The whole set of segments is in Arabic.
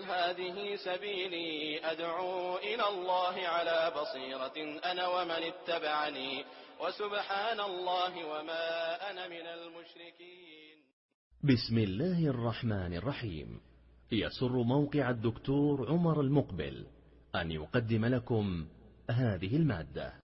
قل هذه سبيلي أدعو إلى الله على بصيرة أنا ومن اتبعني وسبحان الله وما أنا من المشركين. بسم الله الرحمن الرحيم. يسر موقع الدكتور عمر المقبل أن يقدم لكم هذه المادة.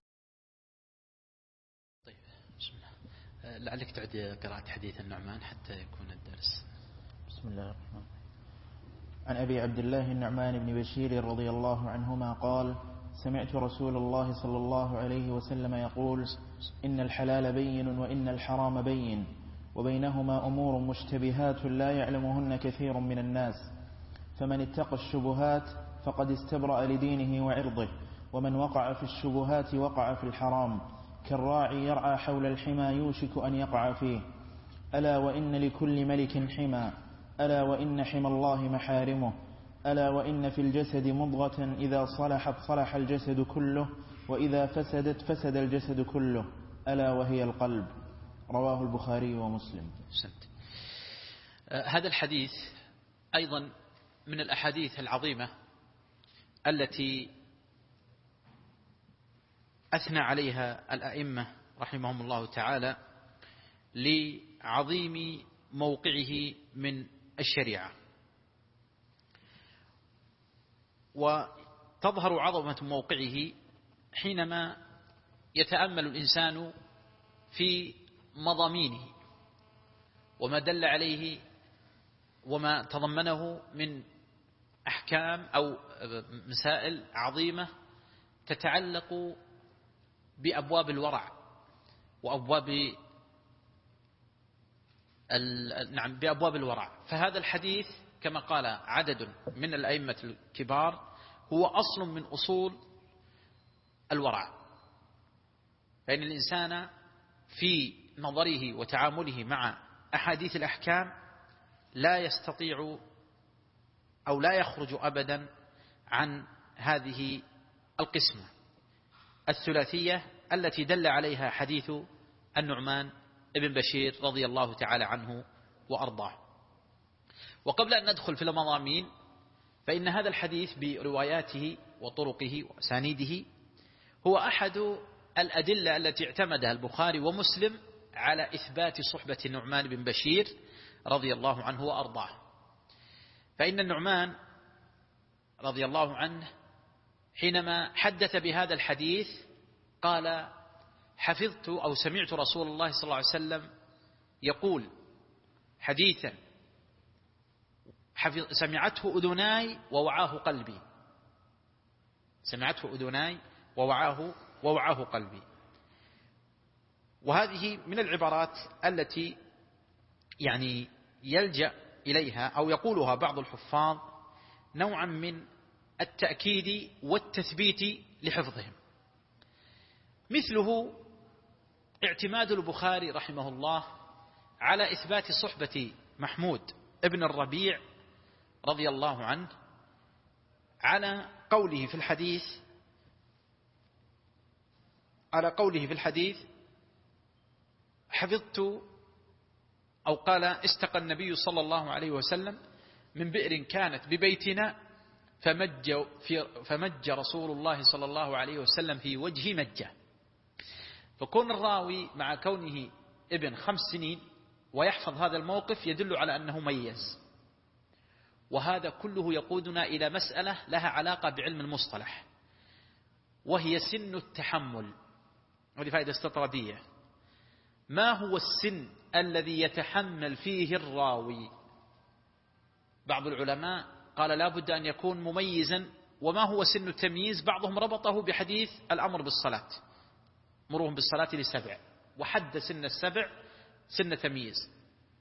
طيب بسم الله. لعلك تعد قراءة حديث النعمان حتى يكون الدرس. بسم الله الرحمن الرحيم. عن أبي عبد الله النعمان بن بشير رضي الله عنهما قال: سمعت رسول الله صلى الله عليه وسلم يقول: إن الحلال بين وإن الحرام بين وبينهما أمور مشتبهات لا يعلمهن كثير من الناس، فمن اتقى الشبهات فقد استبرأ لدينه وعرضه، ومن وقع في الشبهات وقع في الحرام، كالراعي يرعى حول الحمى يوشك أن يقع فيه. ألا وإن لكل ملك حمى، ألا وإن حمى الله محارمه، ألا وإن في الجسد مضغة إذا صلحت صلح الجسد كله، وإذا فسدت فسد الجسد كله، ألا وهي القلب. رواه البخاري ومسلم. هذا الحديث أيضا من الأحاديث العظيمة التي أثنى عليها الأئمة رحمهم الله تعالى لعظيم موقعه من الشريعة، وتظهر عظمة موقعه حينما يتأمل الإنسان في مضامينه وما دل عليه وما تضمنه من أحكام أو مسائل عظيمة تتعلق بأبواب الورع وأبواب بأبواب الورع. فهذا الحديث كما قال عدد من الأئمة الكبار هو أصل من أصول الورع، فإن الإنسان في نظره وتعامله مع أحاديث الأحكام لا يستطيع أو لا يخرج أبدا عن هذه القسمة الثلاثية التي دل عليها حديث النعمان ابن بشير رضي الله تعالى عنه وأرضاه. وقبل أن ندخل في المضامين، فإن هذا الحديث برواياته وطرقه وأسانيده هو أحد الأدلة التي اعتمدها البخاري ومسلم على إثبات صحبة النعمان بن بشير رضي الله عنه وأرضاه. فإن النعمان رضي الله عنه حينما حدث بهذا الحديث قال: حفظت أو سمعت رسول الله صلى الله عليه وسلم يقول حديثا سمعته أذناي ووعاه قلبي، سمعته أذناي ووعاه قلبي. وهذه من العبارات التي يعني يلجأ إليها أو يقولها بعض الحفاظ نوعا من التأكيد والتثبيت لحفظهم. مثله اعتماد البخاري رحمه الله على إثبات صحبة محمود ابن الربيع رضي الله عنه على قوله في الحديث حفظت أو قال: استقى النبي صلى الله عليه وسلم من بئر كانت ببيتنا فمج رسول الله صلى الله عليه وسلم في وجه مجة. فكون الراوي مع كونه ابن 5 سنين ويحفظ هذا الموقف يدل على أنه ميز. وهذا كله يقودنا إلى مسألة لها علاقة بعلم المصطلح، وهي سن التحمل، وهذه فائدة استطرادية. ما هو السن الذي يتحمل فيه الراوي؟ بعض العلماء قال لا بد أن يكون مميزا. وما هو سن التمييز؟ بعضهم ربطه بحديث الأمر بالصلاة، مرهم بالصلاة ل7، وحد سن 7 سن تمييز.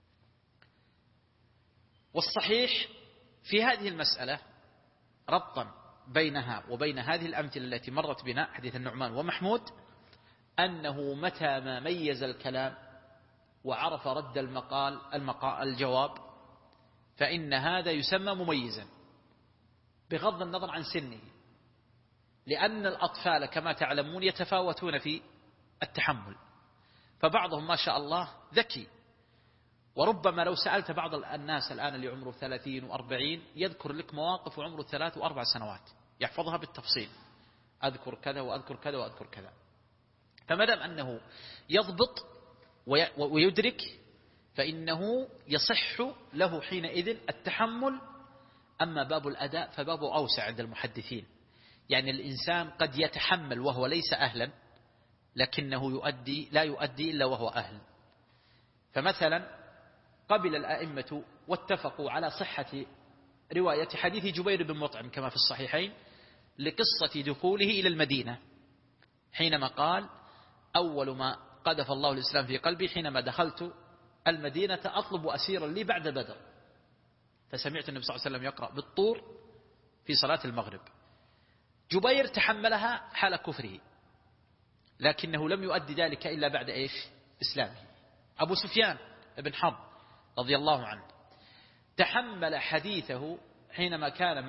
والصحيح في هذه المسألة ربطا بينها وبين هذه الأمثلة التي مرت بنا حديث النعمان ومحمود أنه متى ما ميز الكلام وعرف رد الجواب فإن هذا يسمى مميزا بغض النظر عن سنه، لأن الأطفال كما تعلمون يتفاوتون في التحمل، فبعضهم ما شاء الله ذكي وربما لو سألت بعض الناس الآن اللي عمره 30 و40 يذكر لك مواقف وعمره 3 و4 سنوات يحفظها بالتفصيل، أذكر كذا وأذكر كذا وأذكر كذا. فمدام أنه يضبط ويدرك فإنه يصح له حينئذ التحمل. أما باب الأداء فبابه أوسع عند المحدثين، يعني الإنسان قد يتحمل وهو ليس أهلا لكنه لا يؤدي إلا وهو أهل. فمثلا قبل الآئمة واتفقوا على صحة رواية حديث جبير بن مطعم كما في الصحيحين لقصة دخوله إلى المدينة، حينما قال: أول ما قذف الله الإسلام في قلبي حينما دخلت المدينة أطلب أسيرا لي بعد بدر، فسمعت النبي صلى الله عليه وسلم يقرأ بالطور في صلاة المغرب. جبير تحملها حال كفره، لكنه لم يؤدي ذلك إلا بعد إسلامه. أبو سفيان بن حرب رضي الله عنه تحمل حديثه حينما كان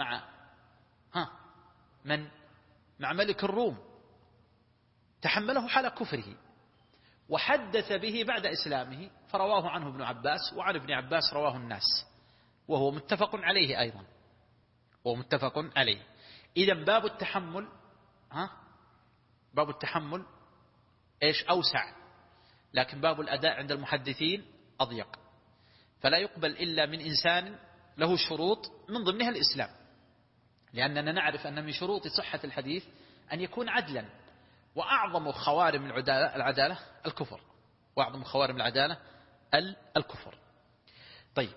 مع ملك الروم، تحمله حال كفره وحدث به بعد إسلامه، فرواه عنه ابن عباس، وعن ابن عباس رواه الناس، وهو متفق عليه أيضا، ومتفق عليه. إذن باب التحمل أوسع، لكن باب الأداء عند المحدثين أضيق، فلا يقبل إلا من إنسان له شروط من ضمنها الإسلام، لأننا نعرف أن من شروط صحة الحديث أن يكون عدلا، وأعظم خوارم العدالة الكفر، وأعظم خوارم العدالة الكفر. طيب،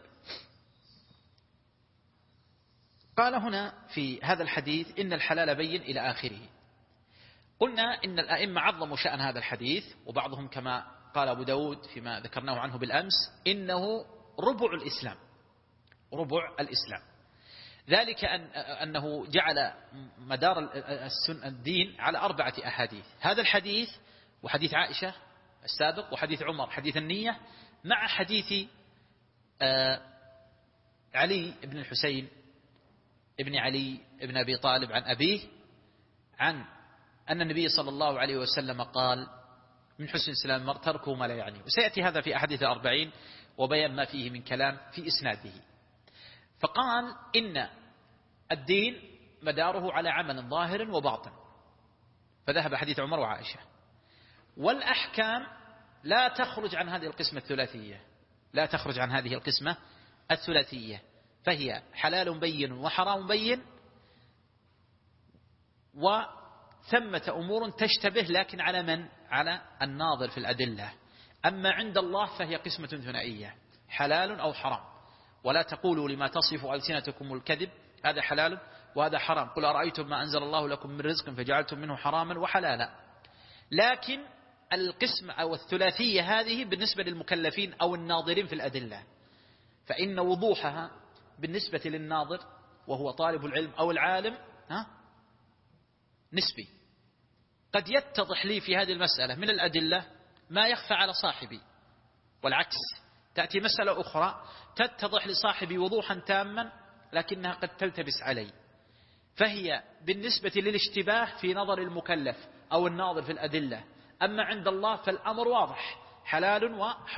قال هنا في هذا الحديث إن الحلال بين إلى آخره. قلنا إن الأئمة عظموا شأن هذا الحديث، وبعضهم كما قال أبو داود فيما ذكرناه عنه بالأمس إنه ربع الإسلام، ذلك أنه جعل مدار الدين على 4 أحاديث: هذا الحديث، وحديث عائشة السابق، وحديث عمر حديث النية، مع حديث علي بن الحسين ابن علي ابن أبي طالب عن أبيه عن أن النبي صلى الله عليه وسلم قال: من حسن إسلام المرء تركه ما لا يعنيه. وسيأتي هذا في أحاديث 40 وبيان ما فيه من كلام في إسناده. فقال إن الدين مداره على عمل ظاهر وباطن، فذهب حديث عمر وعائشة. والأحكام لا تخرج عن هذه القسمة الثلاثية، فهي حلال بين وحرام بين، وثمة أمور تشتبه لكن على من؟ على الناظر في الأدلة. أما عند الله فهي قسمة ثنائية: حلال أو حرام. ولا تقولوا لما تصف ألسنتكم الكذب هذا حلال وهذا حرام، قل أرأيتم ما أنزل الله لكم من رزق فجعلتم منه حراما وحلالا. لكن القسمة أو الثلاثية هذه بالنسبة للمكلفين أو الناظرين في الأدلة، فإن وضوحها بالنسبة للناظر وهو طالب العلم أو العالم نسبي. قد يتضح لي في هذه المسألة من الأدلة ما يخفى على صاحبي، والعكس، تأتي مسألة أخرى تتضح لصاحبي وضوحا تاما لكنها قد تلتبس علي، فهي بالنسبة للاشتباه في نظر المكلف أو الناظر في الأدلة. أما عند الله فالأمر واضح: حلال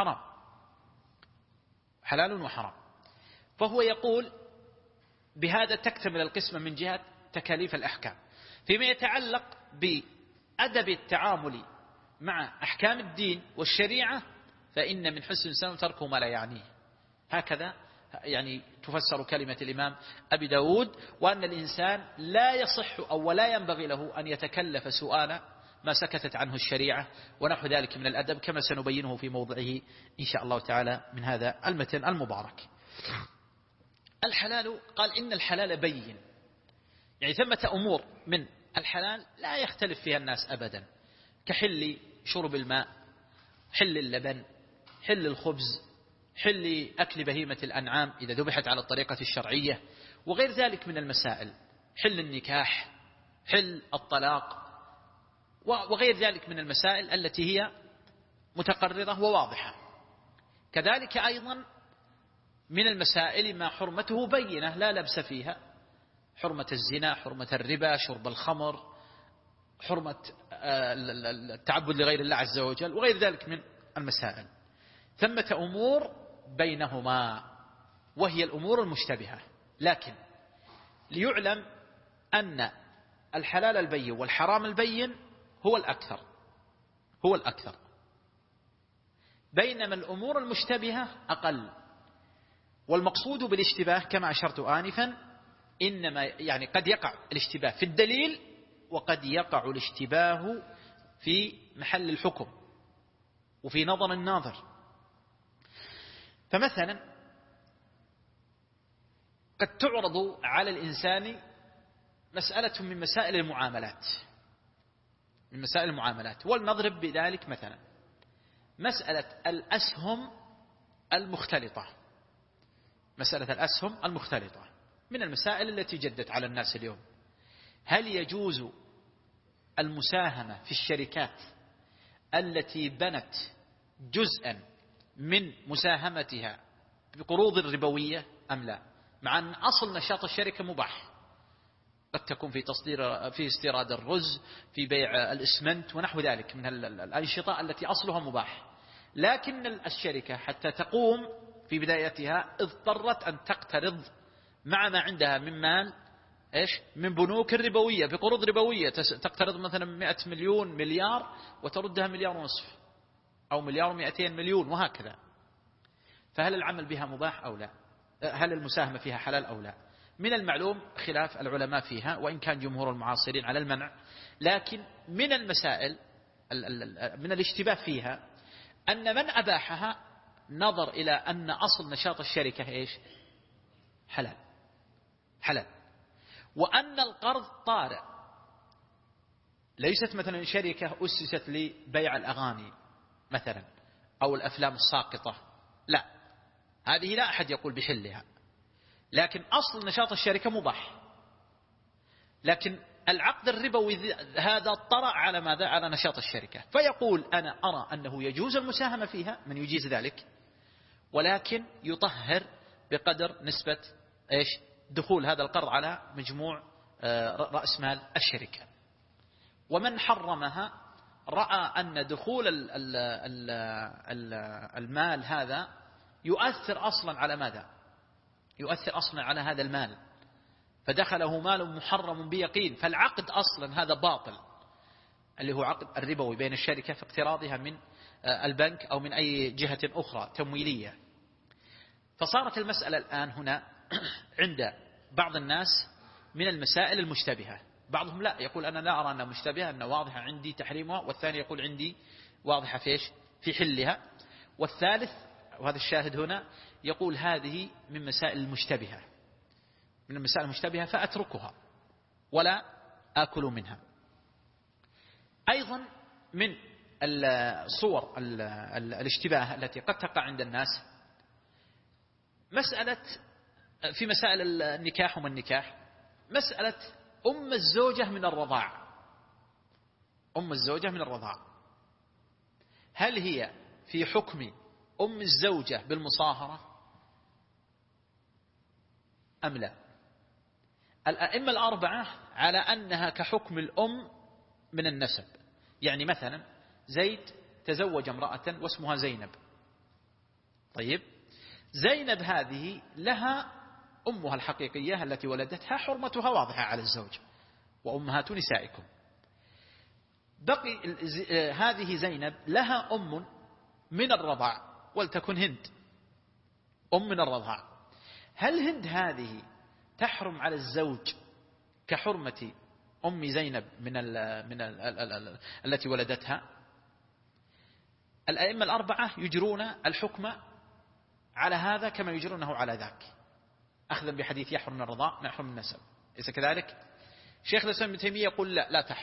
وحرام. فهو يقول بهذا تكتمل القسمة من جهة تكاليف الأحكام. فيما يتعلق بأدب التعامل مع أحكام الدين والشريعة فإن من حسن الإسلام تركه ما لا يعنيه. هكذا يعني تفسر كلمة الإمام أبي داود، وأن الإنسان لا يصح أو ولا ينبغي له أن يتكلف سؤال ما سكتت عنه الشريعة ونحو ذلك من الأدب، كما سنبينه في موضعه إن شاء الله تعالى من هذا المتن المبارك. الحلال، قال إن الحلال بين، يعني ثمة أمور من الحلال لا يختلف فيها الناس أبدا، كحل شرب الماء، حل اللبن، حل الخبز، حل أكل بهيمة الأنعام إذا ذبحت على الطريقة الشرعية، وغير ذلك من المسائل، حل النكاح، حل الطلاق، وغير ذلك من المسائل التي هي متقررة وواضحة. كذلك أيضا من المسائل ما حرمته بينة لا لبس فيها: حرمة الزنا، حرمة الربا، شرب الخمر، حرمة التعبد لغير الله عز وجل، وغير ذلك من المسائل. ثمة أمور بينهما وهي الأمور المشتبهة. لكن ليعلم أن الحلال البين والحرام البين هو الأكثر، بينما الأمور المشتبهة أقل. والمقصود بالاشتباه كما أشرت آنفا إنما يعني قد يقع الاشتباه في الدليل، وقد يقع الاشتباه في محل الحكم وفي نظر الناظر. فمثلا قد تعرض على الإنسان مسألة من مسائل المعاملات، ولنضرب بذلك مثلا مسألة الأسهم المختلطة من المسائل التي جدت على الناس اليوم. هل يجوز المساهمة في الشركات التي بنت جزءا من مساهمتها بقروض ربوية أم لا، مع أن أصل نشاط الشركة مباح؟ قد تكون في استيراد الرز، في بيع الإسمنت ونحو ذلك من الأنشطة التي أصلها مباح، لكن الشركة حتى تقوم في بدايتها اضطرت أن تقترض مع ما عندها من مال من بنوك ربوية بقروض ربوية، تقترض مثلا 100 مليون مليار وتردها 1.5 مليار أو 1.2 مليار وهكذا. فهل العمل بها مباح أو لا؟ هل المساهمة فيها حلال أو لا؟ من المعلوم خلاف العلماء فيها، وإن كان جمهور المعاصرين على المنع، لكن من المسائل من الاشتباه فيها أن من أباحها نظر إلى أن أصل نشاط الشركة حلال، وأن القرض طارئ، ليست مثلا شركة أسست لبيع الأغاني مثلا أو الأفلام الساقطة، لا، هذه لا أحد يقول بحلها، لكن أصل نشاط الشركة مباح. لكن العقد الربوي هذا طرأ على ماذا؟ على نشاط الشركة، فيقول أنا أرى أنه يجوز المساهمة فيها، من يجيز ذلك، ولكن يطهر بقدر نسبة دخول هذا القرض على مجموع رأس مال الشركة. ومن حرمها رأى أن دخول المال هذا يؤثر أصلا على ماذا؟ يؤثر أصلا على هذا المال، فدخله مال محرم بيقين، فالعقد أصلا هذا باطل، اللي هو عقد الربوي بين الشركة في اقتراضها من البنك أو من أي جهة أخرى تمويلية. فصارت المسألة الآن هنا عند بعض الناس من المسائل المشتبهة. بعضهم لا، يقول أنا لا أرى أنها مشتبهة، أنها واضحة عندي تحريمها، والثاني يقول عندي واضحة في حلها، والثالث وهذا الشاهد هنا يقول هذه من مسائل المشتبهة، من المسائل المشتبهة فأتركها ولا آكل منها. أيضا من الصور الاشتباه التي قد تقع عند الناس في مسائل النكاح وما النكاح، مسألة أم الزوجة من الرضاع، هل هي في حكم أم الزوجة بالمصاهرة أم لا؟ الأئمة الأربعة على أنها كحكم الأم من النسب. يعني مثلا زيد تزوج امرأة واسمها زينب، طيب زينب هذه لها أمها الحقيقية التي ولدتها حرمتها واضحة على الزوج، وأمهات نسائكم. بقي هذه زينب لها أم من الرضاع، ولتكن هند أم من الرضاع، هل هند هذه تحرم على الزوج كحرمة أم زينب من التي ولدتها؟ الأئمة الأربعة يجرون الحكم على هذا كما يجرونه على ذاك، أخذا بحديث يحرم من الرضاع ما يحرم من النسب. إذا كذلك شيخ الإسلام ابن تيمية يقول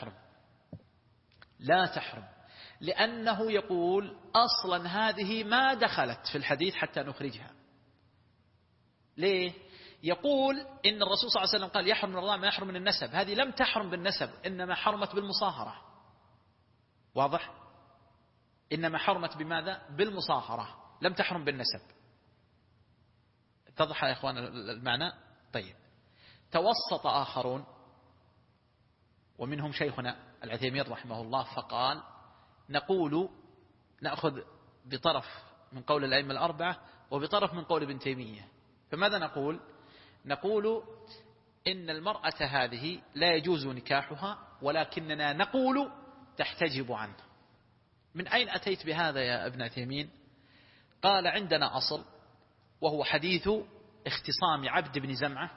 لا تحرم، لأنه يقول أصلا هذه ما دخلت في الحديث حتى نخرجها. ليه؟ يقول إن الرسول صلى الله عليه وسلم قال يحرم من الرضاع ما يحرم من النسب، هذه لم تحرم بالنسب، إنما حرمت بالمصاهرة. واضح؟ إنما حرمت بماذا؟ بالمصاهرة، لم تحرم بالنسب. اتضح يا إخوان المعنى؟ طيب، توسط آخرون ومنهم شيخنا العثيمين رحمه الله فقال نأخذ بطرف من قول الأئمة الأربعة وبطرف من قول ابن تيمية. فماذا نقول؟ نقول إن المرأة هذه لا يجوز نكاحها، ولكننا نقول تحتجب عنه. من أين أتيت بهذا يا ابن عثيمين؟ قال عندنا أصل، وهو حديث اختصام عبد بن زمعة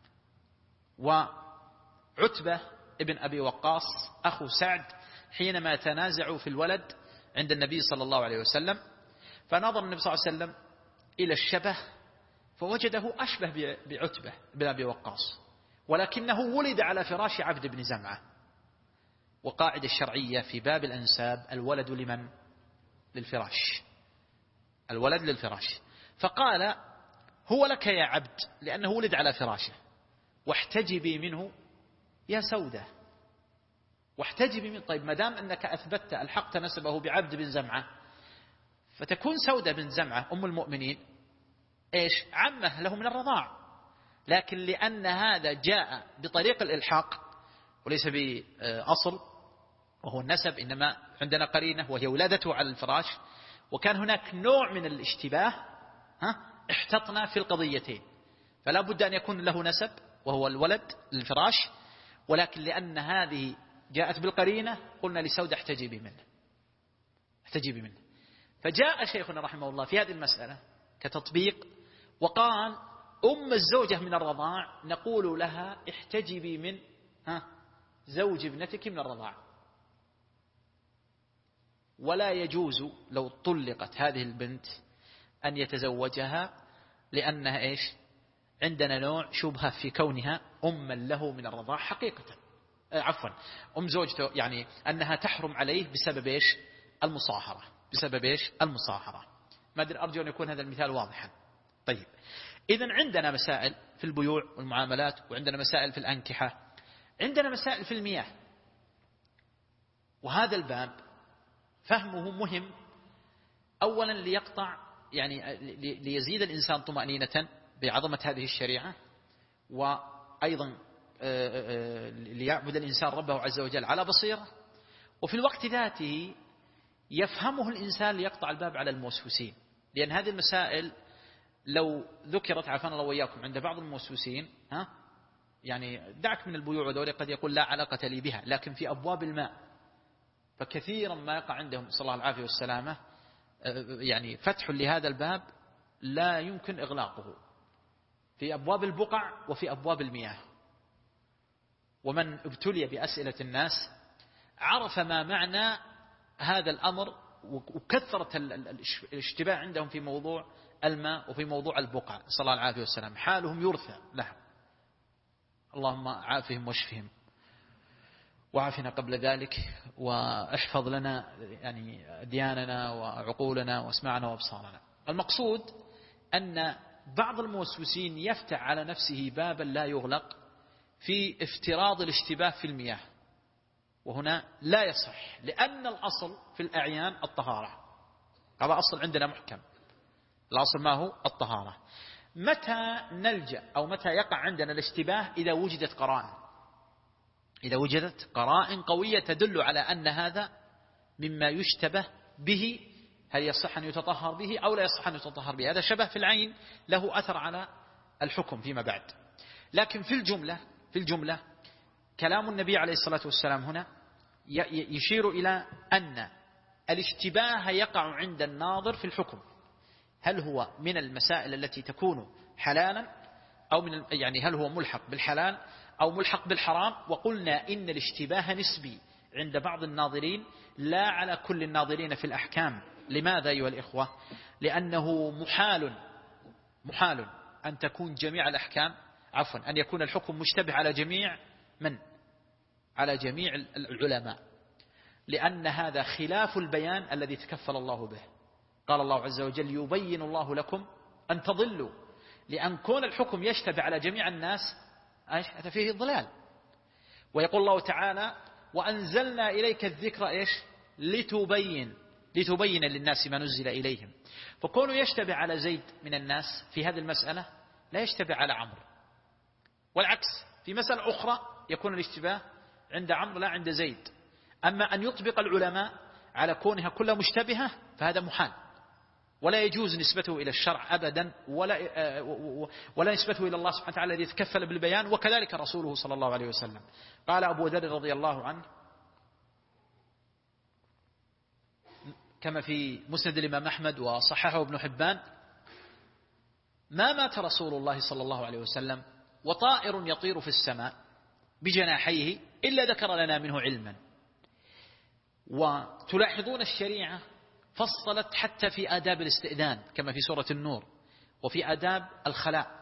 وعتبة ابن أبي وقاص أخو سعد حينما تنازعوا في الولد عند النبي صلى الله عليه وسلم، فنظر النبي صلى الله عليه وسلم إلى الشبه فوجده أشبه بعتبة بن أبي وقاص، ولكنه ولد على فراش عبد بن زمعة. وقاعدة الشرعية في باب الأنساب الولد لمن؟ للفراش، الولد للفراش. فقال هو لك يا عبد لأنه ولد على فراشه، واحتجبي منه يا سودة، واحتجبي منه. طيب ما دام أنك أثبتت الحقت نسبه بعبد بن زمعة، فتكون سودة بن زمعة أم المؤمنين إيش؟ عمه له من الرضاع، لكن لأن هذا جاء بطريق الإلحاق وليس بأصل وهو النسب، إنما عندنا قرينة وهي ولادته على الفراش، وكان هناك نوع من الاشتباه احتطنا في القضيتين، فلا بد أن يكون له نسب وهو الولد للفراش، ولكن لأن هذه جاءت بالقرينة قلنا لسودة احتجبي منه، احتجبي منه. فجاء شيخنا رحمه الله في هذه المسألة كتطبيق وقال أم الزوجة من الرضاع نقول لها احتجبي من زوج ابنتك من الرضاع، ولا يجوز لو طلقت هذه البنت أن يتزوجها، لأنها إيش؟ عندنا نوع شبهة في كونها أما له من الرضاع حقيقة، عفوا أم زوجته، يعني أنها تحرم عليه بسبب إيش؟ المصاهرة، بسبب إيش؟ المصاهرة. ما أدري، أرجو أن يكون هذا المثال واضحا. طيب إذن عندنا مسائل في البيوع والمعاملات، وعندنا مسائل في الأنكحة، عندنا مسائل في المياه، وهذا الباب فهمه مهم أولا ليقطع، يعني ليزيد الإنسان طمأنينة بعظمة هذه الشريعة، وأيضا ليعبد الإنسان ربه عز وجل على بصيرة، وفي الوقت ذاته يفهمه الإنسان ليقطع الباب على الموسوسين. لأن هذه المسائل لو ذكرت عافانا الله وإياكم عند بعض الموسوسين، يعني دعك من البيوع ودوري، قد يقول لا علاقة لي بها، لكن في أبواب الماء فكثيرا ما يقع عندهم صلى الله العافية والسلامة يعني فتح لهذا الباب لا يمكن إغلاقه، في أبواب البقع وفي أبواب المياه. ومن ابتلي بأسئلة الناس عرف ما معنى هذا الأمر، وكثرت الاشتباه عندهم في موضوع الماء وفي موضوع البقع، صلى الله العافية والسلام، حالهم يرثى لهم. اللهم عافهم واشفهم وعافنا قبل ذلك، واحفظ لنا يعني أدياننا وعقولنا واسمعنا وابصارنا. المقصود أن بعض الموسوسين يفتح على نفسه بابا لا يغلق في افتراض الاشتباه في المياه، وهنا لا يصح، لأن الأصل في الأعيان الطهارة، هذا أصل عندنا محكم، الأصل ما هو؟ الطهارة. متى نلجأ أو متى يقع عندنا الاشتباه؟ إذا وجدت قرائن، إذا وجدت قرائن قوية تدل على أن هذا مما يشتبه به، هل يصح أن يتطهر به أو لا يصح أن يتطهر به. هذا شبه في العين له أثر على الحكم فيما بعد. لكن في الجملة كلام النبي عليه الصلاة والسلام هنا يشير إلى أن الاشتباه يقع عند الناظر في الحكم، هل هو من المسائل التي تكون حلالا أو من يعني هل هو ملحق بالحلال أو ملحق بالحرام. وقلنا إن الاشتباه نسبي عند بعض الناظرين لا على كل الناظرين في الأحكام. لماذا أيها الإخوة؟ لأنه محال أن تكون جميع الأحكام، عفوا أن يكون الحكم مشتبه على جميع من؟ على جميع العلماء، لأن هذا خلاف البيان الذي تكفل الله به. قال الله عز وجل يبين الله لكم أن تضلوا، لأن كون الحكم يشتبه على جميع الناس هذا فيه ضلال. ويقول الله تعالى وأنزلنا إليك الذكر إيش؟ لتبين للناس ما نزل إليهم. فكونه يشتبه على زيد من الناس في هذه المسألة لا يشتبه على عمرو، والعكس في مسألة أخرى يكون الاشتباه عند عمرو لا عند زيد. أما أن يطبق العلماء على كونها كلها مشتبهة فهذا محال، ولا يجوز نسبته إلى الشرع أبدا، ولا نسبته إلى الله سبحانه وتعالى الذي تكفل بالبيان، وكذلك رسوله صلى الله عليه وسلم. قال أبو ذر رضي الله عنه كما في مسند الإمام أحمد وصححه ابن حبان: ما مات رسول الله صلى الله عليه وسلم وطائر يطير في السماء بجناحيه إلا ذكر لنا منه علما. وتلاحظون الشريعة فصلت حتى في آداب الاستئذان كما في سورة النور، وفي آداب الخلاء.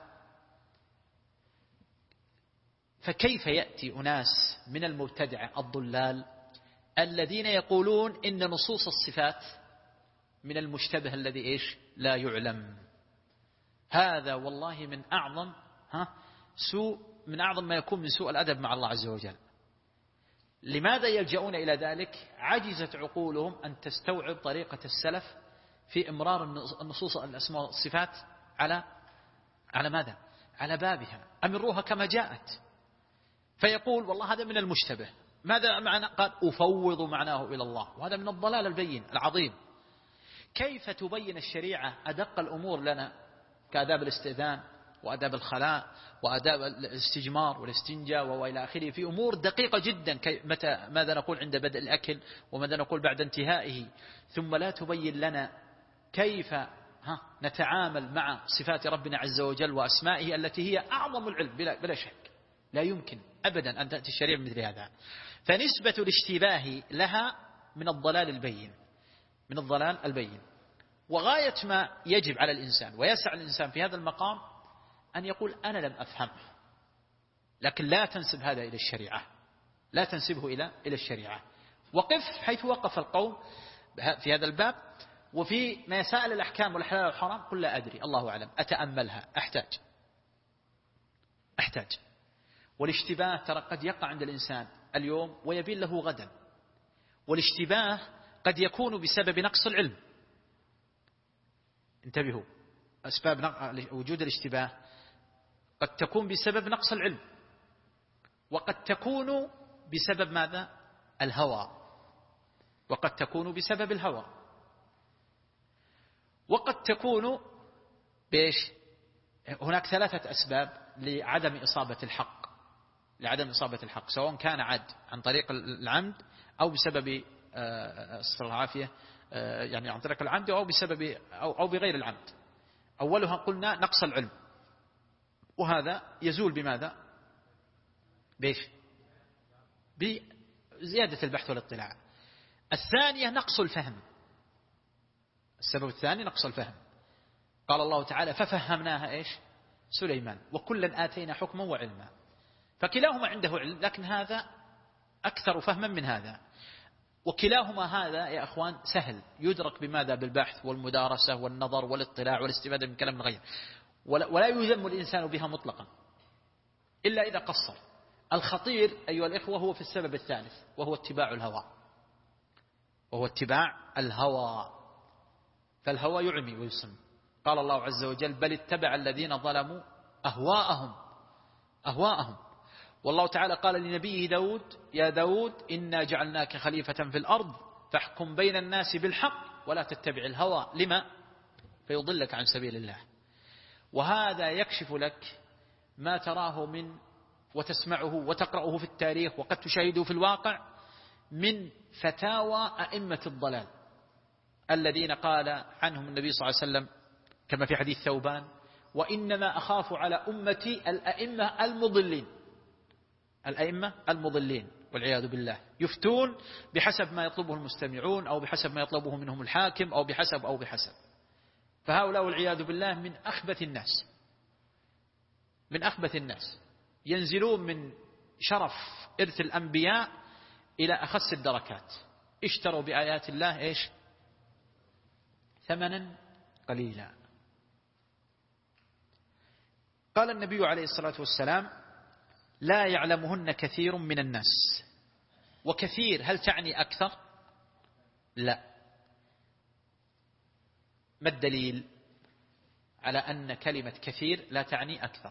فكيف يأتي أناس من المبتدعة الضلال الذين يقولون إن نصوص الصفات من المشتبه الذي لا يعلم؟ هذا والله من أعظم من أعظم ما يكون من سوء الأدب مع الله عز وجل. لماذا يلجؤون إلى ذلك؟ عجزت عقولهم أن تستوعب طريقة السلف في إمرار النصوص الأسماء والصفات على ماذا؟ على بابها، أمروها كما جاءت. فيقول والله هذا من المشتبه. ماذا معنى؟ قال أفوض معناه إلى الله، وهذا من الضلال البين العظيم. كيف تبين الشريعة أدق الأمور لنا كآداب الاستئذان وآداب الخلاء وآداب الاستجمار والاستنجاء وإلى آخره، في أمور دقيقة جدا، ماذا نقول عند بدء الأكل وماذا نقول بعد انتهائه، ثم لا تبين لنا كيف نتعامل مع صفات ربنا عز وجل وأسمائه التي هي أعظم العلم بلا شك. لا يمكن أبدا أن تأتي الشريعة مثل هذا. فنسبة الاشتباه لها من الضلال البين. وغاية ما يجب على الإنسان ويسع الإنسان في هذا المقام أن يقول أنا لم أفهم، لكن لا تنسب هذا إلى الشريعة، لا تنسبه إلى الشريعة. وقف حيث وقف القوم في هذا الباب. وفي مسائل الأحكام والحلال والحرام قل لا أدري، الله أعلم، أتأملها، أحتاج. والاشتباه ترى قد يقع عند الإنسان اليوم ويبين له غدا. والاشتباه قد يكون بسبب نقص العلم. انتبهوا، أسباب وجود الاشتباه قد تكون بسبب نقص العلم، وقد تكون بسبب ماذا؟ الهوى، وقد تكون بسبب الهوى، وقد تكون هناك 3 أسباب لعدم إصابة الحق، سواء كان عن طريق العمد أو بسبب العافية، يعني عن طريق العمد أو بسبب أو بغير العمد. أولها قلنا نقص العلم، وهذا يزول بماذا؟ بزيادة البحث والاطلاع. الثانية نقص الفهم، السبب الثاني نقص الفهم. قال الله تعالى ففهمناها سليمان وكلا آتينا حكما وعلما. فكلاهما عنده علم، لكن هذا أكثر فهما من هذا. وكلاهما هذا يا أخوان سهل يدرك بماذا؟ بالبحث والمدارسة والنظر والاطلاع والاستفادة من كلام الغير، ولا يذم الإنسان بها مطلقا إلا إذا قصر. الخطير أيها الإخوة هو في السبب الثالث، وهو اتباع الهوى. فالهوى يعمي ويسم. قال الله عز وجل بل اتبع الذين ظلموا أهواءهم. والله تعالى قال لنبيه داود يا داود إنا جعلناك خليفة في الأرض فاحكم بين الناس بالحق ولا تتبع الهوى لما فيضلك عن سبيل الله. وهذا يكشف لك ما تراه وتسمعه وتقرأه في التاريخ وقد تشاهده في الواقع من فتاوى أئمة الضلال الذين قال عنهم النبي صلى الله عليه وسلم كما في حديث ثوبان وإنما أخاف على أمتي الأئمة المضلين والعياذ بالله، يفتون بحسب ما يطلبه المستمعون أو بحسب ما يطلبه منهم الحاكم أو بحسب. فهؤلاء والعياذ بالله من أخبث الناس ينزلون من شرف إرث الأنبياء إلى أخس الدركات. اشتروا بآيات الله ثمنا قليلا. قال النبي عليه الصلاة والسلام لا يعلمهن كثير من الناس. وكثير هل تعني أكثر؟ لا. ما الدليل على أن كلمة كثير لا تعني أكثر؟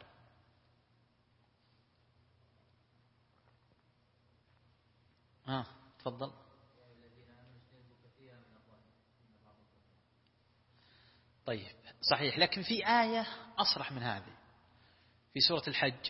تفضل. طيب صحيح، لكن في آية أصرح من هذه في سورة الحج.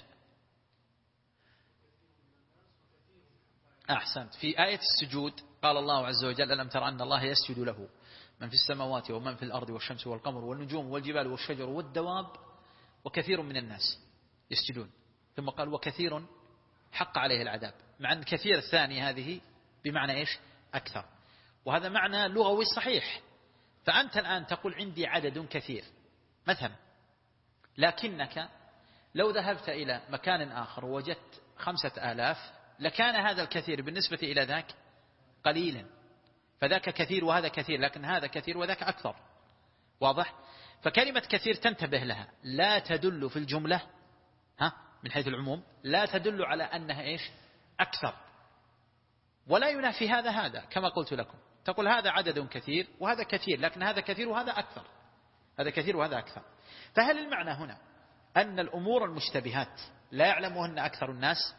أحسنت. في آية السجود قال الله عز وجل: ألم تر أن الله يسجد له من في السماوات ومن في الأرض والشمس والقمر والنجوم والجبال والشجر والدواب وكثير من الناس يسجدون. ثم قال: وكثير حق عليه العذاب. مع أن كثير الثاني هذه بمعنى إيش؟ أكثر، وهذا معنى لغوي صحيح. فأنت الآن تقول عندي عدد كثير مثلا، لكنك لو ذهبت إلى مكان آخر ووجدت 5000 لكان هذا الكثير بالنسبة إلى ذاك قليلا، فذاك كثير وهذا كثير، لكن هذا كثير وذاك أكثر. واضح؟ فكلمة كثير تنتبه لها، لا تدل في الجملة من حيث العموم لا تدل على أنها إيش؟ أكثر، ولا ينافي هذا كما قلت لكم، تقول هذا عدد كثير وهذا كثير، لكن هذا كثير وهذا أكثر، هذا كثير وهذا أكثر. فهل المعنى هنا أن الأمور المشتبهات لا يعلمهن أكثر الناس؟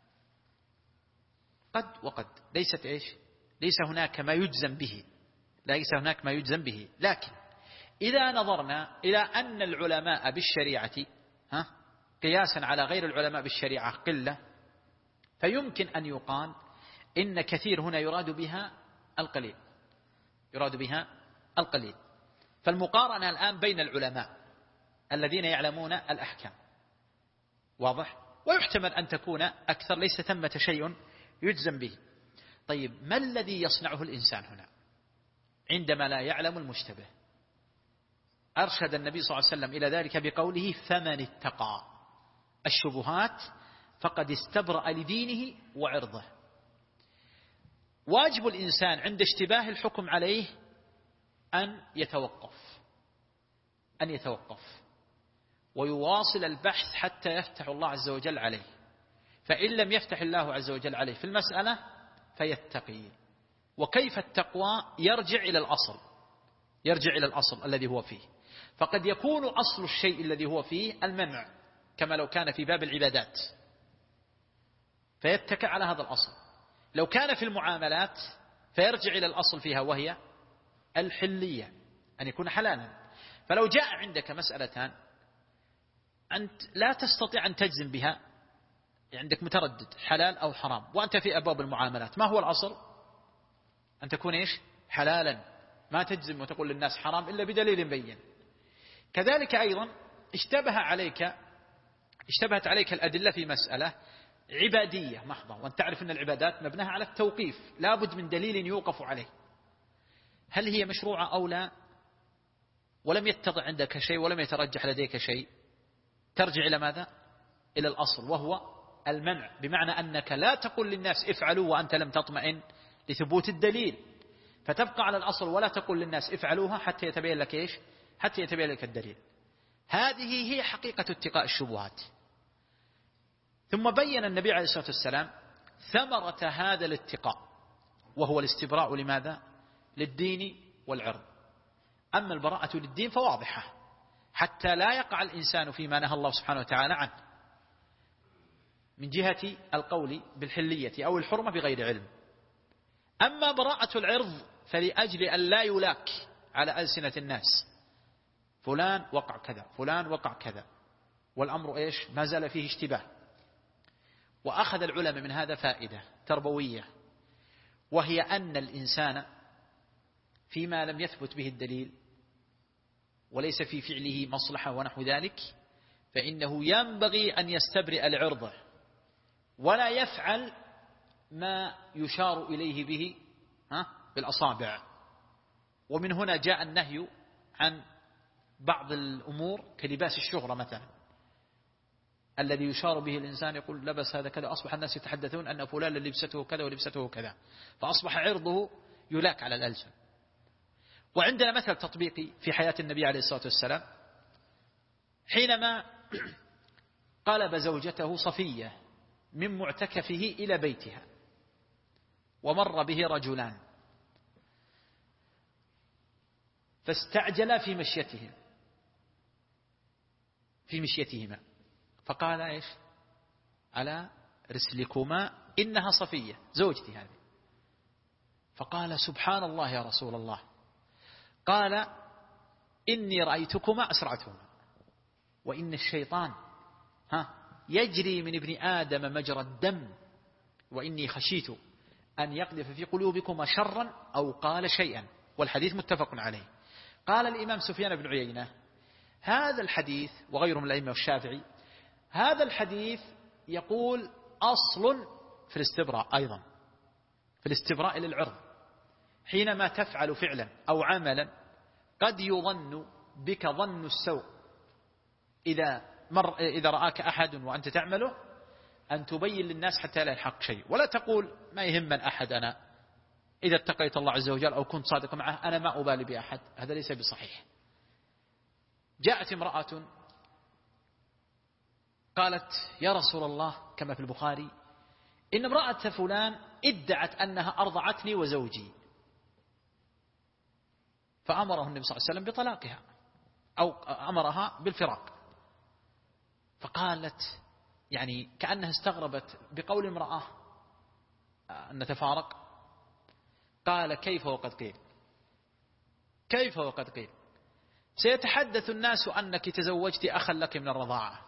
قد وقد، ليست إيش؟ ليس هناك ما يجزم به، ليس هناك ما يجزم به. لكن إذا نظرنا إلى أن العلماء بالشريعة قياسا على غير العلماء بالشريعة قلة، فيمكن أن يقال إن كثير هنا يراد بها القليل، يراد بها القليل. فالمقارنة الآن بين العلماء الذين يعلمون الأحكام، واضح؟ ويحتمل أن تكون أكثر، ليس ثمة شيء يجزم به. طيب ما الذي يصنعه الإنسان هنا عندما لا يعلم المشتبه؟ أرشد النبي صلى الله عليه وسلم إلى ذلك بقوله: فمن اتقى الشبهات فقد استبرأ لدينه وعرضه. واجب الإنسان عند اشتباه الحكم عليه أن يتوقف ويواصل البحث حتى يفتح الله عز وجل عليه. فإن لم يفتح الله عز وجل عليه في المسألة فيتقي. وكيف التقوى؟ يرجع إلى الأصل الذي هو فيه. فقد يكون أصل الشيء الذي هو فيه المنع، كما لو كان في باب العبادات فيتكئ على هذا الأصل. لو كان في المعاملات فيرجع إلى الأصل فيها وهي الحلية، أن يكون حلالا. فلو جاء عندك مسألتان أنت لا تستطيع أن تجزم بها، عندك متردد حلال أو حرام، وأنت في أبواب المعاملات، ما هو الأصل؟ أن تكون إيش؟ حلالا، ما تجزم وتقول للناس حرام إلا بدليل بين. كذلك أيضا اشتبهت عليك الأدلة في مسألة عبادية محضة، وأن تعرف أن العبادات مبناها على التوقيف، لا بد من دليل يوقف عليه، هل هي مشروعة أو لا؟ ولم يتضع عندك شيء ولم يترجح لديك شيء، ترجع إلى ماذا؟ إلى الأصل، وهو المنع، بمعنى أنك لا تقول للناس افعلوا وأنت لم تطمئن لثبوت الدليل، فتبقى على الأصل ولا تقول للناس افعلوها حتى يتبين لك إيش؟ حتى يتبين لك الدليل. هذه هي حقيقة اتقاء الشبهات. ثم بين النبي عليه الصلاة والسلام ثمرة هذا الاتقاء، وهو الاستبراء لماذا؟ للدين والعرض. أما البراءة للدين فواضحة، حتى لا يقع الإنسان فيما نهى الله سبحانه وتعالى عنه من جهة القول بالحلية أو الحرمة بغير علم. أما براءة العرض فلأجل أن لا يلاك على ألسنة الناس فلان وقع كذا فلان وقع كذا، والأمر إيش؟ ما زال فيه اشتباه. وأخذ العلماء من هذا فائدة تربوية، وهي أن الإنسان فيما لم يثبت به الدليل وليس في فعله مصلحة ونحو ذلك، فإنه ينبغي أن يستبرئ لعرضه ولا يفعل ما يشار إليه به بالأصابع. ومن هنا جاء النهي عن بعض الأمور كلباس الشهرة مثلا، الذي يشار به الإنسان يقول لبس هذا كذا، أصبح الناس يتحدثون أن فلان لبسته كذا ولبسته كذا، فأصبح عرضه يلاك على الألسن. وعندنا مثل تطبيقي في حياة النبي عليه الصلاة والسلام، حينما قلب زوجته صفية من معتكفه إلى بيتها، ومر به رجلان فاستعجلا في مشيتهما، فقال إيش؟ على رسلكما إنها صفية زوجتي هذه. فقال سبحان الله يا رسول الله. قال إني رأيتكما أسرعتهما وإن الشيطان يجري من ابن آدم مجرى الدم وإني خشيت أن يقذف في قلوبكما شرا أو قال شيئا. والحديث متفق عليه. قال الإمام سفيان بن عيينة هذا الحديث وغيره من الأئمة والشافعي هذا الحديث يقول أصل في الاستبراء أيضا، في الاستبراء للعرض. حينما تفعل فعلا أو عملا قد يظن بك ظن السوء إذا رآك أحد وأنت تعمله أن تبين للناس حتى لا يلحق شيء، ولا تقول ما يهم من أحد، أنا إذا اتقيت الله عز وجل أو كنت صادق معه أنا ما أبالي بأحد. هذا ليس بصحيح. جاءت امرأة قالت يا رسول الله كما في البخاري إن امرأة فلان ادعت أنها أرضعتني وزوجي، فأمره النبي صلى الله عليه وسلم بطلاقها أو أمرها بالفراق. فقالت يعني كأنها استغربت بقول امرأة أن نتفارق. قال كيف وقد قيل، كيف وقد قيل سيتحدث الناس أنك تزوجت أخا لك من الرضاعة.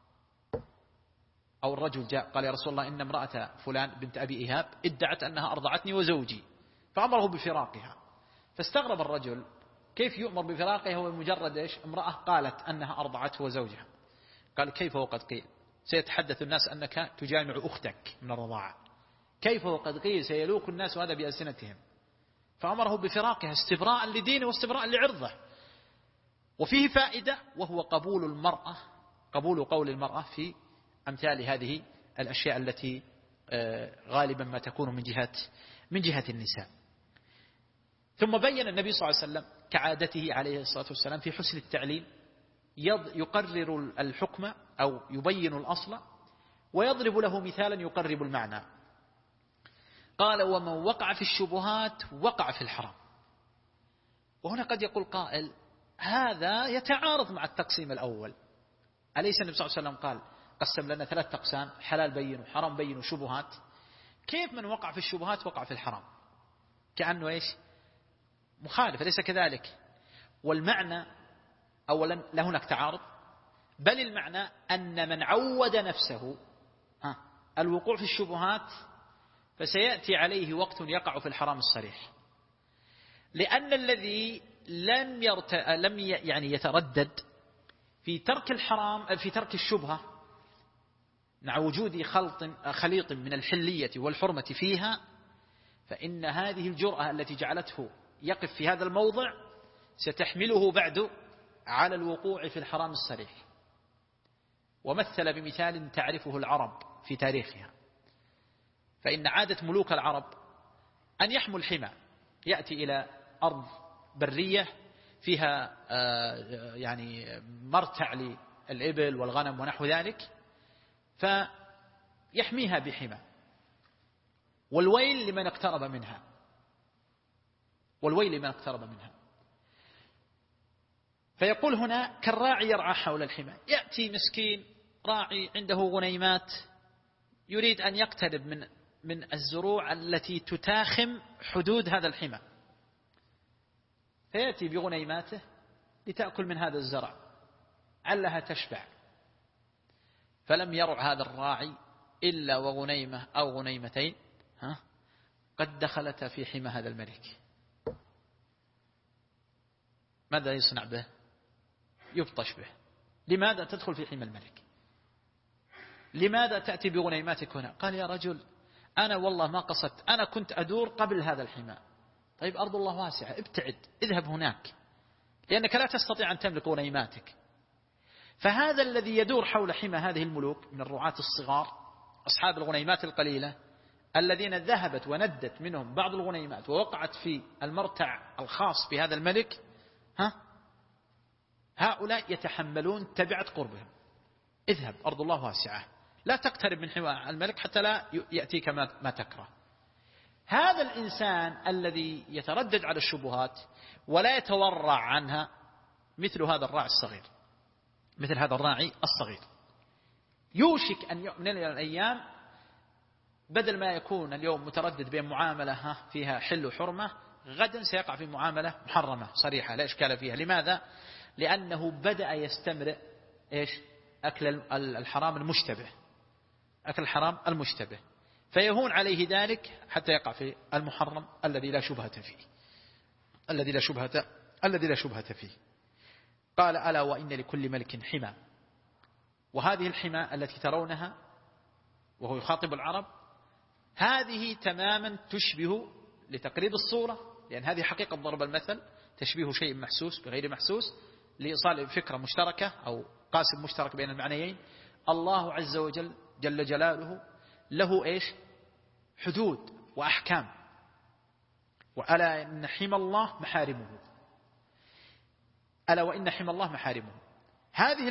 أو الرجل جاء قال يا رسول الله إن امرأة فلان بنت أبي إيهاب ادعت أنها أرضعتني وزوجي، فأمره بفراقها. فاستغرب الرجل كيف يؤمر بفراقها ومجرد إيش امرأة قالت أنها أرضعته وزوجها. قال كيف وقد قيل سيتحدث الناس أنك تجامع أختك من الرضاعة، كيف وقد قيل سيلوك الناس هذا بألسنتهم. فأمره بفراقها استبراء لدينه واستبراء لعرضه. وفيه فائدة وهو قبول المرأة، قبول قول المرأة في أمثال هذه الأشياء التي غالبا ما تكون من جهة النساء. ثم بين النبي صلى الله عليه وسلم كعادته عليه الصلاة والسلام في حسن التعليم يقرر الحكم أو يبين الأصل ويضرب له مثالا يقرب المعنى. قال ومن وقع في الشبهات وقع في الحرام. وهنا قد يقول قائل هذا يتعارض مع التقسيم الأول. أليس النبي صلى الله عليه وسلم قال قسم لنا 3 أقسام حلال بين وحرام بين وشبهات؟ كيف من وقع في الشبهات وقع في الحرام؟ كأنه إيش مخالف، ليس كذلك. والمعنى أولا لا هناك تعارض، بل المعنى أن من عود نفسه الوقوع في الشبهات فسيأتي عليه وقت يقع في الحرام الصريح. لأن الذي لم يتردد في ترك الحرام في ترك الشبهة مع وجود خليط من الحلية والحرمة فيها، فإن هذه الجرأة التي جعلته يقف في هذا الموضع ستحمله بعد على الوقوع في الحرام الصريح. ومثل بمثال تعرفه العرب في تاريخها. فإن عادة ملوك العرب أن يحموا الحمى، يأتي إلى أرض برية فيها يعني مرتع للإبل والغنم ونحو ذلك، فيحميها بحمى. والويل لمن اقترب منها، والويل لمن اقترب منها. فيقول هنا كالراعي يرعى حول الحمى. يأتي مسكين راعي عنده غنيمات يريد أن يقترب من الزروع التي تتاخم حدود هذا الحمى، فيأتي بغنيماته لتأكل من هذا الزرع علها تشبع. فلم يرع هذا الراعي إلا وغنيمة أو غنيمتين قد دخلتا في حمى هذا الملك. ماذا يصنع به؟ يبطش به. لماذا تدخل في حمى الملك؟ لماذا تأتي بغنيماتك هنا؟ قال يا رجل أنا والله ما قصدت، أنا كنت أدور قبل هذا الحمى. طيب أرض الله واسعة، ابتعد، اذهب هناك، لأنك لا تستطيع أن تملك غنيماتك. فهذا الذي يدور حول حمى هذه الملوك من الرعاة الصغار أصحاب الغنيمات القليلة الذين ذهبت وندت منهم بعض الغنيمات ووقعت في المرتع الخاص بهذا الملك، هؤلاء يتحملون تبعة قربهم. اذهب، أرض الله واسعة، لا تقترب من حمى الملك حتى لا يأتيك ما تكره. هذا الإنسان الذي يتردد على الشبهات ولا يتورع عنها مثل هذا الراعي الصغير، مثل هذا الراعي الصغير، يوشك أن من الأيام بدل ما يكون اليوم متردد بين معاملة فيها حل وحرمة، غدا سيقع في معاملة محرمة صريحة لا إشكال فيها. لماذا؟ لأنه بدأ يستمرئ أكل الحرام المشتبه، أكل الحرام المشتبه، فيهون عليه ذلك حتى يقع في المحرم الذي لا شبهة فيه، الذي لا شبهة فيه. قال ألا وإن لكل ملك حمى، وهذه الحمى التي ترونها وهو يخاطب العرب هذه تماما تشبه لتقريب الصورة، لأن هذه حقيقة ضرب المثل، تشبيه شيء محسوس بغير محسوس لإيصال فكرة مشتركة أو قاسم مشترك بين المعنيين. الله عز وجل جل جلاله له حدود وأحكام، وألا إن حمى الله محارمه، ألا وإن حمى الله محارمه. هذه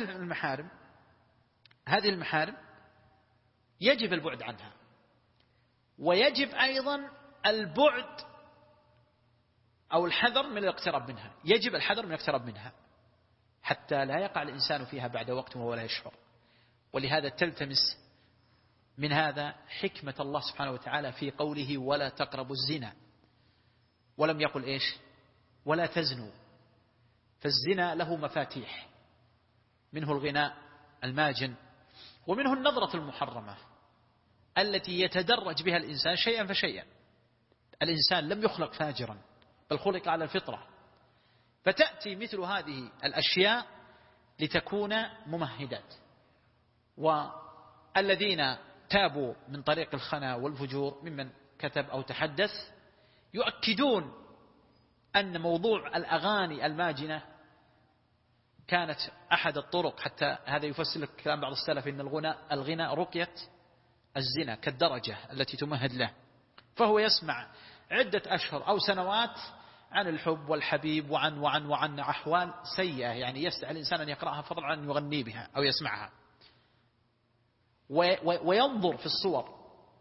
المحارم يجب البعد عنها، ويجب أيضا البعد أو الحذر من الاقتراب منها، يجب الحذر من الاقتراب منها حتى لا يقع الإنسان فيها بعد وقت وهو لا يشعر. ولهذا تلتمس من هذا حكمة الله سبحانه وتعالى في قوله ولا تقربوا الزنا، ولم يقل ولا تزنوا. فالزنا له مفاتيح، منه الغناء الماجن، ومنه النظرة المحرمة التي يتدرج بها الإنسان شيئا فشيئا. الإنسان لم يخلق فاجرا بل خلق على الفطرة، فتأتي مثل هذه الأشياء لتكون ممهدات. والذين تابوا من طريق الخنا والفجور ممن كتب أو تحدث يؤكدون أن موضوع الأغاني الماجنة كانت أحد الطرق، حتى هذا يفسر لك كلام بعض السلف إن الغناء رقية الزنا كالدرجة التي تمهد له، فهو يسمع عدة أشهر أو سنوات عن الحب والحبيب وعن أحوال سيئة، يعني يستحي الإنسان أن يقرأها فضلا عن يغني بها أو يسمعها، وينظر في الصور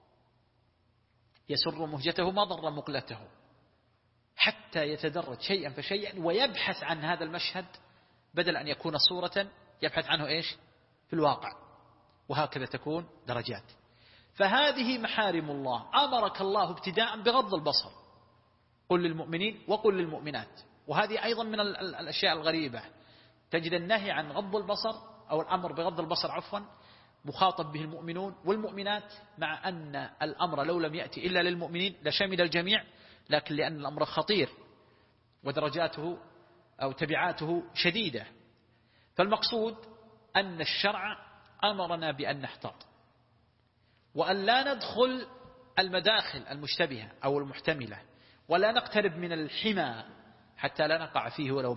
يسر مهجته ما ضر مقلته، حتى يتدرج شيئا فشيئا ويبحث عن هذا المشهد بدل أن يكون صورة يبحث عنه في الواقع. وهكذا تكون درجات. فهذه محارم الله، أمرك الله ابتداء بغض البصر، قل للمؤمنين وقل للمؤمنات. وهذه أيضا من الأشياء الغريبة، تجد النهي عن غض البصر أو الأمر بغض البصر عفوا مخاطب به المؤمنون والمؤمنات، مع أن الأمر لو لم يأتي إلا للمؤمنين لشمل الجميع، لكن لأن الأمر خطير ودرجاته أو تبعاته شديدة. فالمقصود أن الشرع أمرنا بأن نحتاط وأن لا ندخل المداخل المشتبهة أو المحتملة، ولا نقترب من الحمى حتى لا نقع فيه ولو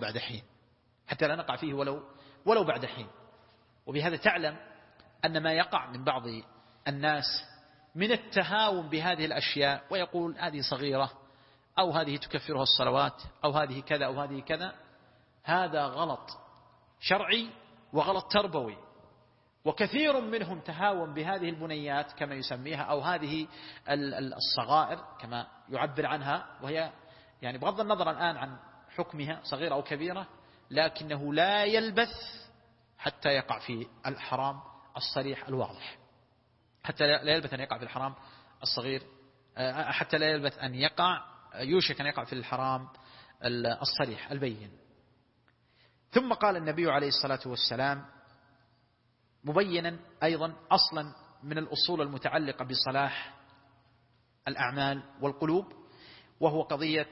بعد حين. وبهذا تعلم أن ما يقع من بعض الناس من التهاون بهذه الأشياء ويقول هذه صغيرة أو هذه تكفرها الصلوات أو هذه كذا أو هذه كذا، هذا غلط شرعي وغلط تربوي. وكثير منهم تهاون بهذه البنيات كما يسميها أو هذه الصغائر كما يعبر عنها، وهي يعني بغض النظر الآن عن حكمها صغيرة أو كبيرة، لكنه لا يلبث حتى يقع في الحرام الصريح الواضح، حتى لا يلبث أن يقع في الحرام الصغير، حتى لا يلبث أن يوشك أن يقع في الحرام الصريح البين. ثم قال النبي عليه الصلاة والسلام مبينا أيضا أصلا من الأصول المتعلقة بصلاح الأعمال والقلوب، وهو قضية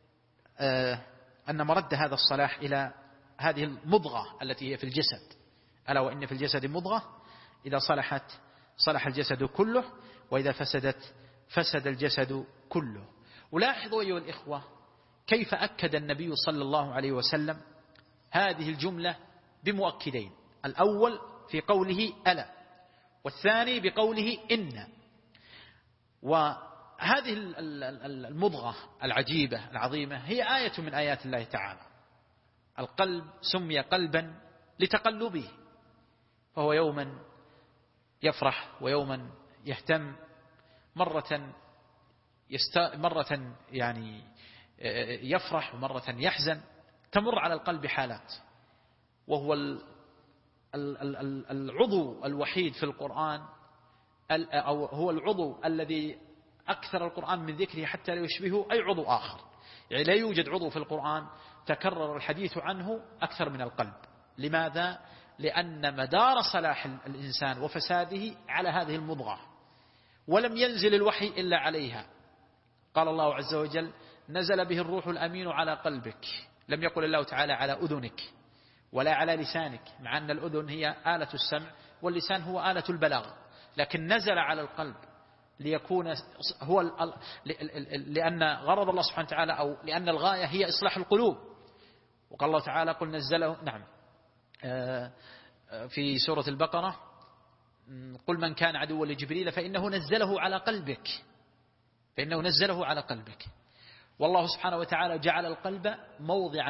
أن مرد هذا الصلاح إلى هذه المضغة التي هي في الجسد، ألا وإن في الجسد مضغة إذا صلحت صلح الجسد كله، وإذا فسدت فسد الجسد كله. ولاحظوا أيها الإخوة كيف أكد النبي صلى الله عليه وسلم هذه الجملة بمؤكدين، الأول في قوله ألا، والثاني بقوله إن. وهذه المضغة العجيبة العظيمة هي آية من آيات الله تعالى. القلب سمي قلبا لتقلبه، فهو يوما يفرح ويوما يهتم، مرة يعني يفرح ومرة يحزن، تمر على القلب حالات. وهو العضو الوحيد في القرآن، أو هو العضو الذي أكثر القرآن من ذكره حتى لا يشبهه أي عضو آخر. يعني لا يوجد عضو في القرآن تكرر الحديث عنه أكثر من القلب. لماذا؟ لأن مدار صلاح الإنسان وفساده على هذه المضغة، ولم ينزل الوحي إلا عليها. قال الله عز وجل: نزل به الروح الأمين على قلبك. لم يقل الله تعالى على أذنك ولا على لسانك، مع أن الأذن هي آلة السمع واللسان هو آلة البلاغ، لكن نزل على القلب ليكون هو لأن غرض الله سبحانه وتعالى أو لأن الغاية هي إصلاح القلوب. وقال الله تعالى: قل نزله، نعم، في سورة البقرة: قل من كان عدوا لجبريل فإنه نزله على قلبك، فإنه نزله على قلبك. والله سبحانه وتعالى جعل القلب موضع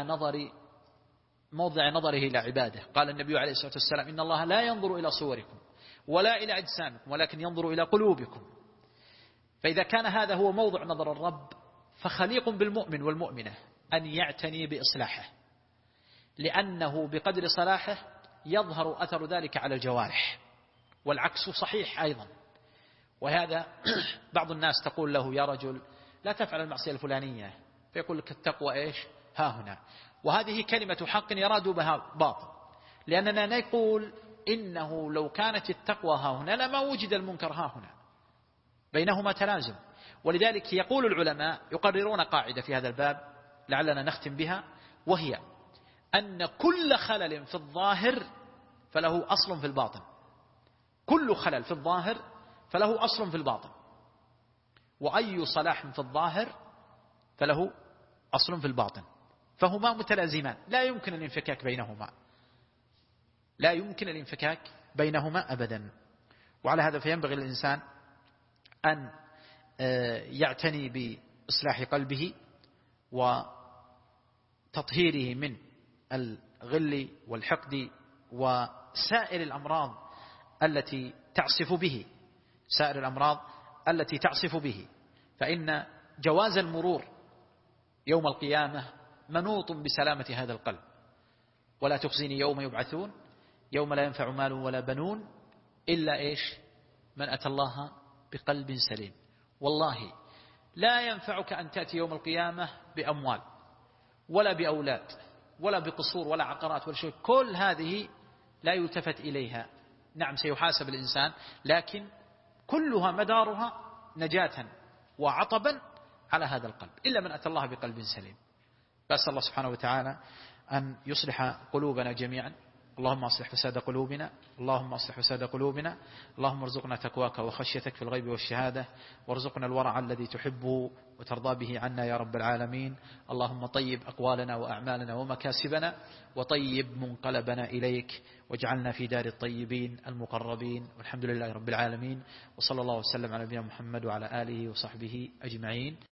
نظره إلى عباده. قال النبي عليه الصلاة والسلام: إن الله لا ينظر إلى صوركم ولا إلى أجسامكم ولكن ينظر إلى قلوبكم. فإذا كان هذا هو موضع نظر الرب، فخليق بالمؤمن والمؤمنة أن يعتني بإصلاحه، لأنه بقدر صلاحه يظهر أثر ذلك على الجوارح، والعكس صحيح أيضا. وهذا بعض الناس تقول له: يا رجل لا تفعل المعصية الفلانية، فيقول لك: التقوى إيش؟ ها هنا. وهذه كلمة حق يراد بها باطل، لأننا نقول إنه لو كانت التقوى ها هنا لما وجد المنكر ها هنا، بينهما تلازم. ولذلك يقول العلماء يقررون قاعدة في هذا الباب لعلنا نختم بها، وهي أن كل خلل في الظاهر فله أصل في الباطن. كل خلل في الظاهر فله أصل في الباطن، وأي صلاح في الظاهر فله أصل في الباطن، فهما متلازمان، لا يمكن الانفكاك بينهما، لا يمكن الانفكاك بينهما أبدا. وعلى هذا فينبغي للإنسان أن يعتني بإصلاح قلبه وتطهيره من الغل والحقد وسائر الأمراض التي تعصف به، سائر الأمراض التي تعصف به. فإن جواز المرور يوم القيامة منوط بسلامة هذا القلب. ولا تخزني يوم يبعثون يوم لا ينفع مال ولا بنون إلا إيش؟ من أتى الله بقلب سليم. والله لا ينفعك أن تأتي يوم القيامة بأموال ولا بأولاد ولا بقصور ولا عقارات ولا شيء، كل هذه لا يلتفت إليها. نعم سيحاسب الإنسان، لكن كلها مدارها نجاة وعطبا على هذا القلب، إلا من أتى الله بقلب سليم. فأسأل الله سبحانه وتعالى أن يصلح قلوبنا جميعا. اللهم أصلح فساد قلوبنا، اللهم أصلح فساد قلوبنا، اللهم ارزقنا تقواك وخشيتك في الغيب والشهادة، وارزقنا الورع الذي تحبه وترضى به عنا يا رب العالمين. اللهم طيب أقوالنا وأعمالنا ومكاسبنا، وطيب منقلبنا إليك، واجعلنا في دار الطيبين المقربين، والحمد لله رب العالمين. وصلى الله وسلم على نبينا محمد وعلى آله وصحبه أجمعين.